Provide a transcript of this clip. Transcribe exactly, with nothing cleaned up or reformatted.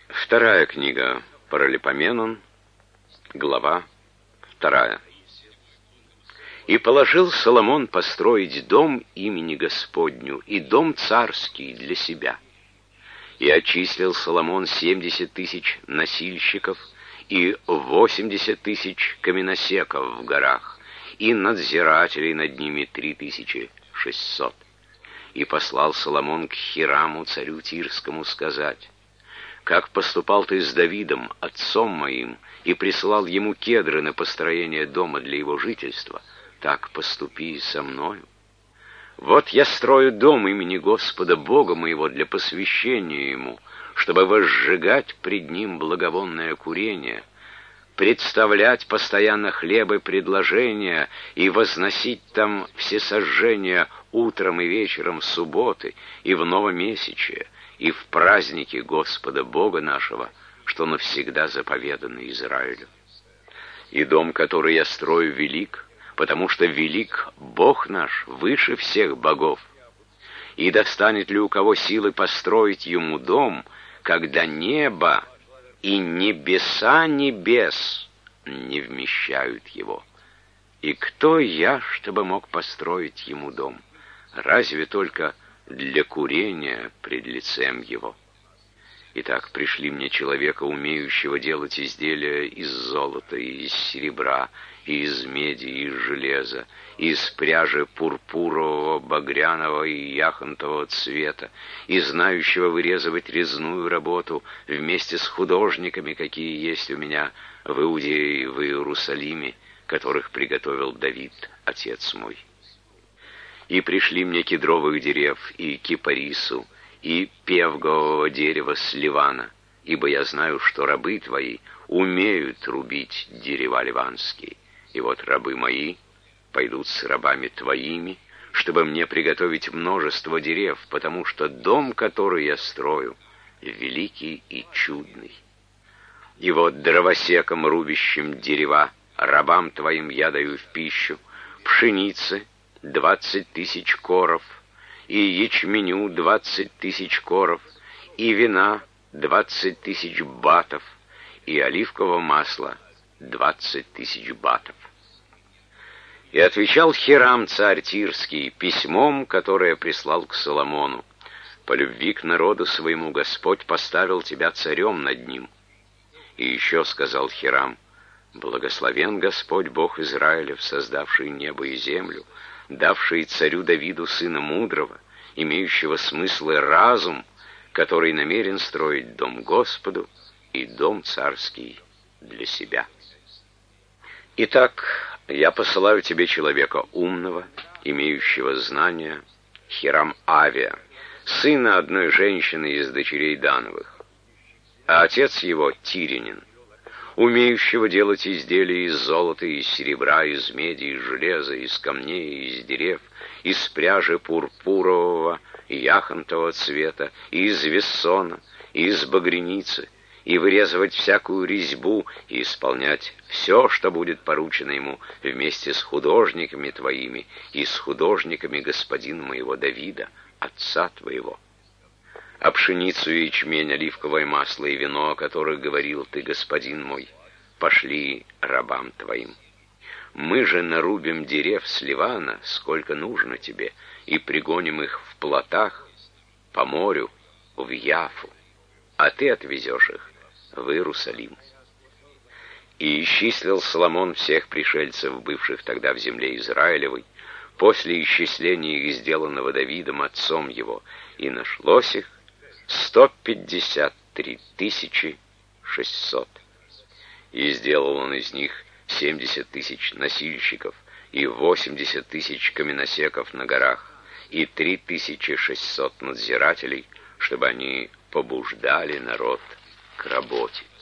Вторая книга Паралипоменон, глава вторая. «И положил Соломон построить дом имени Господню и дом царский для себя. И отчислил Соломон семьдесят тысяч носильщиков и восемьдесят тысяч каменосеков в горах, и надзирателей над ними три тысячи шестьсот. И послал Соломон к Хираму, царю Тирскому, сказать: как поступал ты с Давидом, отцом моим, и прислал ему кедры на построение дома для его жительства, так поступи и со мною. Вот я строю дом имени Господа Бога моего для посвящения ему, чтобы возжигать пред ним благовонное курение, представлять постоянно хлеб и предложения и возносить там всесожжения утром и вечером в субботы и в новомесячие, и в праздники Господа Бога нашего, что навсегда заповедано Израилю. И дом, который я строю, велик, потому что велик Бог наш выше всех богов. И достанет ли у кого силы построить ему дом, когда небо и небеса небес не вмещают его? И кто я, чтобы мог построить ему дом? Разве только для курения пред лицем его. Итак, пришли мне человека, умеющего делать изделия из золота, и из серебра, и из меди, и из железа, и из пряжи пурпурового, багряного и яхонтового цвета, и знающего вырезывать резную работу вместе с художниками, какие есть у меня в Иудее и в Иерусалиме, которых приготовил Давид, отец мой. И пришли мне кедровых дерев, и кипарису, и певгового дерева с Ливана, ибо я знаю, что рабы твои умеют рубить дерева ливанские. И вот рабы мои пойдут с рабами твоими, чтобы мне приготовить множество дерев, потому что дом, который я строю, великий и чудный. И вот дровосекам, рубящим дерева, рабам твоим я даю в пищу, пшеницы — двадцать тысяч коров, и ячменю двадцать тысяч коров, и вина двадцать тысяч батов, и оливкового масла двадцать тысяч батов. И отвечал Хирам, царь Тирский, письмом, которое прислал к Соломону: по любви к народу своему Господь поставил тебя царем над ним. И еще сказал Хирам: благословен Господь Бог Израилев, создавший небо и землю, давший царю Давиду сына мудрого, имеющего смысл и разум, который намерен строить дом Господу и дом царский для себя. Итак, я посылаю тебе человека умного, имеющего знания, Хирам-Авия, сына одной женщины из дочерей Дановых, а отец его тирянин, умеющего делать изделия из золота, из серебра, из меди, из железа, из камней, из дерев, из пряжи пурпурового и яхонтового цвета, и из вессона, и из багряницы, и вырезывать всякую резьбу, и исполнять все, что будет поручено ему, вместе с художниками твоими и с художниками господина моего Давида, отца твоего. А пшеницу и ячмень, оливковое масло и вино, о которых говорил ты, господин мой, пошли рабам твоим. Мы же нарубим дерев с Ливана, сколько нужно тебе, и пригоним их в плотах по морю в Яфу, а ты отвезешь их в Иерусалим. И исчислил Соломон всех пришельцев, бывших тогда в земле Израилевой, после исчисления их, сделанного Давидом, отцом его, и нашлось их сто пятьдесят три тысячи шестьсот. И сделал он из них семьдесят тысяч носильщиков, и восемьдесят тысяч каменосеков на горах, и три тысячи шестьсот надзирателей, чтобы они побуждали народ к работе.